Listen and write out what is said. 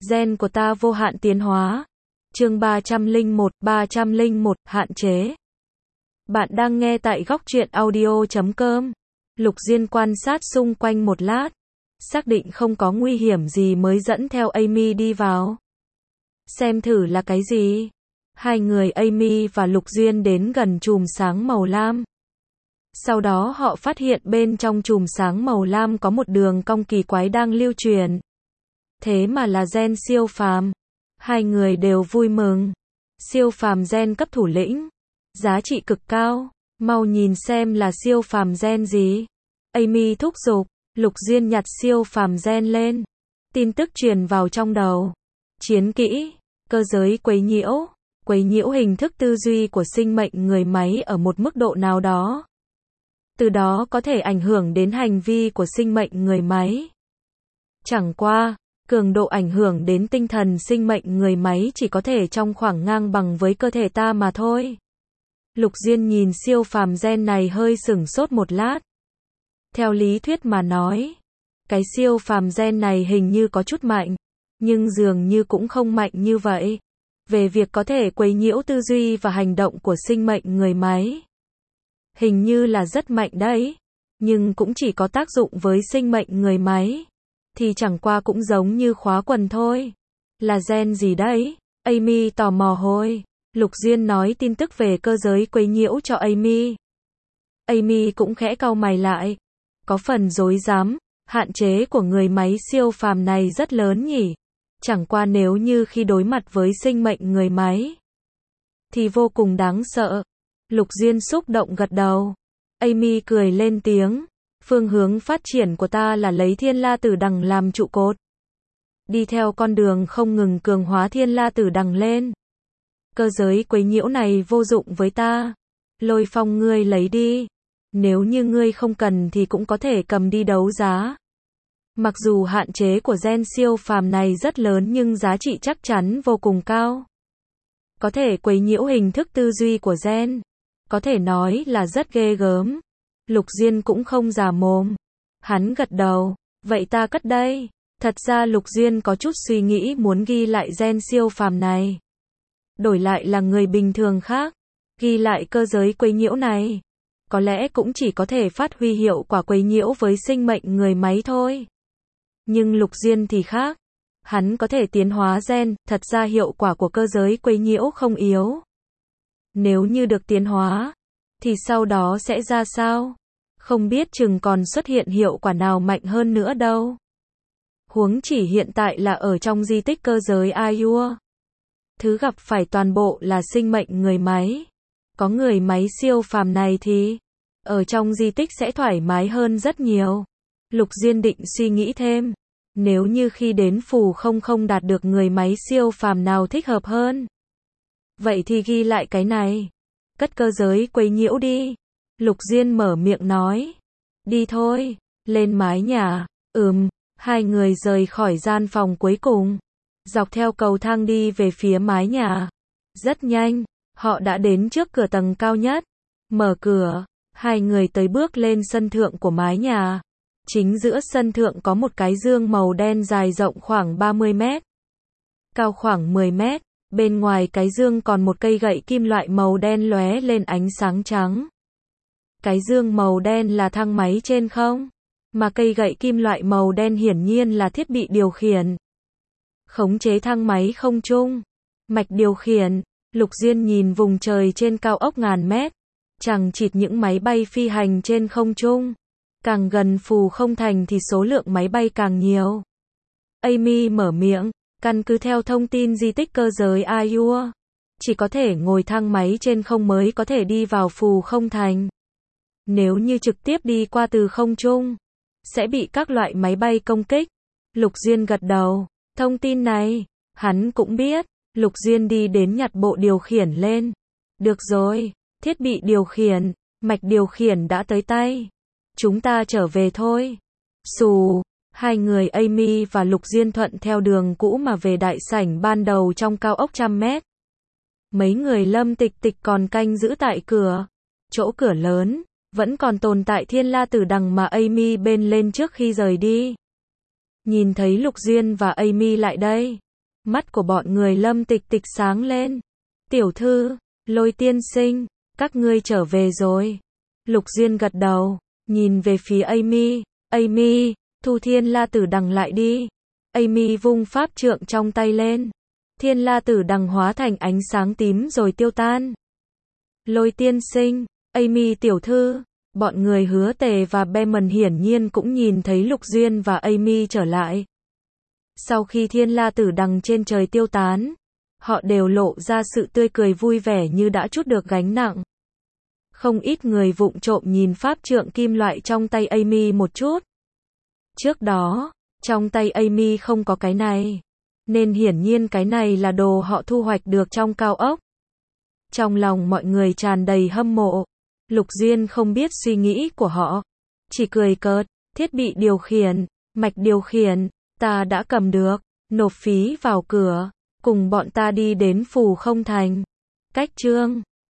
Gen của ta vô hạn tiến hóa. Chương 301, hạn chế. Bạn đang nghe tại góc truyện audio.com. Lục Diên quan sát xung quanh một lát, xác định không có nguy hiểm gì mới dẫn theo Amy đi vào. Xem thử là cái gì. Hai người Amy và Lục Diên đến gần chùm sáng màu lam. Sau đó họ phát hiện bên trong chùm sáng màu lam có một đường cong kỳ quái đang lưu truyền. Thế mà là gen siêu phàm. Hai người đều vui mừng. Siêu phàm gen cấp thủ lĩnh. Giá trị cực cao. Mau nhìn xem là siêu phàm gen gì. Amy thúc giục. Lục Diên nhặt siêu phàm gen lên. Tin tức truyền vào trong đầu. Chiến kỹ. Cơ giới quấy nhiễu. Quấy nhiễu hình thức tư duy của sinh mệnh người máy ở một mức độ nào đó. Từ đó có thể ảnh hưởng đến hành vi của sinh mệnh người máy. Chẳng qua, cường độ ảnh hưởng đến tinh thần sinh mệnh người máy chỉ có thể trong khoảng ngang bằng với cơ thể ta mà thôi. Lục Diên nhìn siêu phàm gen này hơi sửng sốt một lát. Theo lý thuyết mà nói, cái siêu phàm gen này hình như có chút mạnh, nhưng dường như cũng không mạnh như vậy. Về việc có thể quấy nhiễu tư duy và hành động của sinh mệnh người máy. Hình như là rất mạnh đấy, nhưng cũng chỉ có tác dụng với sinh mệnh người máy. Thì chẳng qua cũng giống như khóa quần thôi. Là gen gì đấy? Amy tò mò hồi. Lục Diên nói tin tức về cơ giới quấy nhiễu cho Amy. Amy cũng khẽ cau mày lại. Có phần rối rắm, hạn chế của người máy siêu phàm này rất lớn nhỉ. Chẳng qua nếu như khi đối mặt với sinh mệnh người máy thì vô cùng đáng sợ. Lục Diên xúc động gật đầu. Amy cười lên tiếng. Phương hướng phát triển của ta là lấy Thiên La Tử Đằng làm trụ cột. Đi theo con đường không ngừng cường hóa Thiên La Tử Đằng lên. Cơ giới quấy nhiễu này vô dụng với ta. Lôi Phong ngươi lấy đi. Nếu như ngươi không cần thì cũng có thể cầm đi đấu giá. Mặc dù hạn chế của gen siêu phàm này rất lớn nhưng giá trị chắc chắn vô cùng cao. Có thể quấy nhiễu hình thức tư duy của gen. Có thể nói là rất ghê gớm. Lục Diên cũng không giả mồm. Hắn gật đầu. Vậy ta cất đây. Thật ra Lục Diên có chút suy nghĩ muốn ghi lại gen siêu phàm này. Đổi lại là người bình thường khác. Ghi lại cơ giới quấy nhiễu này. Có lẽ cũng chỉ có thể phát huy hiệu quả quấy nhiễu với sinh mệnh người máy thôi. Nhưng Lục Diên thì khác. Hắn có thể tiến hóa gen, thật ra hiệu quả của cơ giới quấy nhiễu không yếu. Nếu như được tiến hóa, thì sau đó sẽ ra sao? Không biết chừng còn xuất hiện hiệu quả nào mạnh hơn nữa đâu. Huống chỉ hiện tại là ở trong di tích cơ giới Ayur. Thứ gặp phải toàn bộ là sinh mệnh người máy. Có người máy siêu phàm này thì ở trong di tích sẽ thoải mái hơn rất nhiều. Lục Diên định suy nghĩ thêm. Nếu như khi đến phù không đạt được người máy siêu phàm nào thích hợp hơn. Vậy thì ghi lại cái này. Cất cơ giới quấy nhiễu đi. Lục Diên mở miệng nói. Đi thôi. Lên mái nhà. Hai người rời khỏi gian phòng cuối cùng. Dọc theo cầu thang đi về phía mái nhà. Rất nhanh. Họ đã đến trước cửa tầng cao nhất. Mở cửa. Hai người tới bước lên sân thượng của mái nhà. Chính giữa sân thượng có một cái giường màu đen dài rộng khoảng 30 mét. Cao khoảng 10 mét. Bên ngoài cái giường còn một cây gậy kim loại màu đen lóe lên ánh sáng trắng. Cái giường màu đen là thang máy trên không? Mà cây gậy kim loại màu đen hiển nhiên là thiết bị điều khiển. Khống chế thang máy không trung. Mạch điều khiển. Lục Diên nhìn vùng trời trên cao ốc ngàn mét. Chằng chịt những máy bay phi hành trên không trung. Càng gần phù không thành thì số lượng máy bay càng nhiều. Amy mở miệng. Căn cứ theo thông tin di tích cơ giới Ayur, chỉ có thể ngồi thang máy trên không mới có thể đi vào phù không thành. Nếu như trực tiếp đi qua từ không trung, sẽ bị các loại máy bay công kích. Lục Diên gật đầu. Thông tin này, hắn cũng biết. Lục Diên đi đến nhặt bộ điều khiển lên. Được rồi, thiết bị điều khiển, mạch điều khiển đã tới tay. Chúng ta trở về thôi. Xù. Hai người Amy và Lục Diên thuận theo đường cũ mà về đại sảnh ban đầu trong cao ốc 100 mét. Mấy người Lâm Tịch Tịch còn canh giữ tại cửa. Chỗ cửa lớn, vẫn còn tồn tại Thiên La Tử Đằng mà Amy bên lên trước khi rời đi. Nhìn thấy Lục Diên và Amy lại đây, Mắt của bọn người Lâm Tịch Tịch sáng lên. Tiểu thư, Lôi tiên sinh, các ngươi trở về rồi. Lục Duyên gật đầu, nhìn về phía Amy. Amy, thu Thiên La Tử Đằng lại đi. Amy vung pháp trượng trong tay lên. Thiên La Tử Đằng hóa thành ánh sáng tím rồi tiêu tan. Lôi tiên sinh, Amy tiểu thư, bọn người Hứa Tề và Beman hiển nhiên cũng nhìn thấy Lục Duyên và Amy trở lại. Sau khi Thiên La Tử Đằng trên trời tiêu tán, họ đều lộ ra sự tươi cười vui vẻ như đã trút được gánh nặng. Không ít người vụng trộm nhìn pháp trượng kim loại trong tay Amy một chút. Trước đó, trong tay Amy không có cái này, nên hiển nhiên cái này là đồ họ thu hoạch được trong cao ốc. Trong lòng mọi người tràn đầy hâm mộ. Lục Duyên không biết suy nghĩ của họ, chỉ cười cợt. Thiết bị điều khiển, mạch điều khiển, ta đã cầm được, nộp phí vào cửa, cùng bọn ta đi đến Phù Không Thành. Cách chương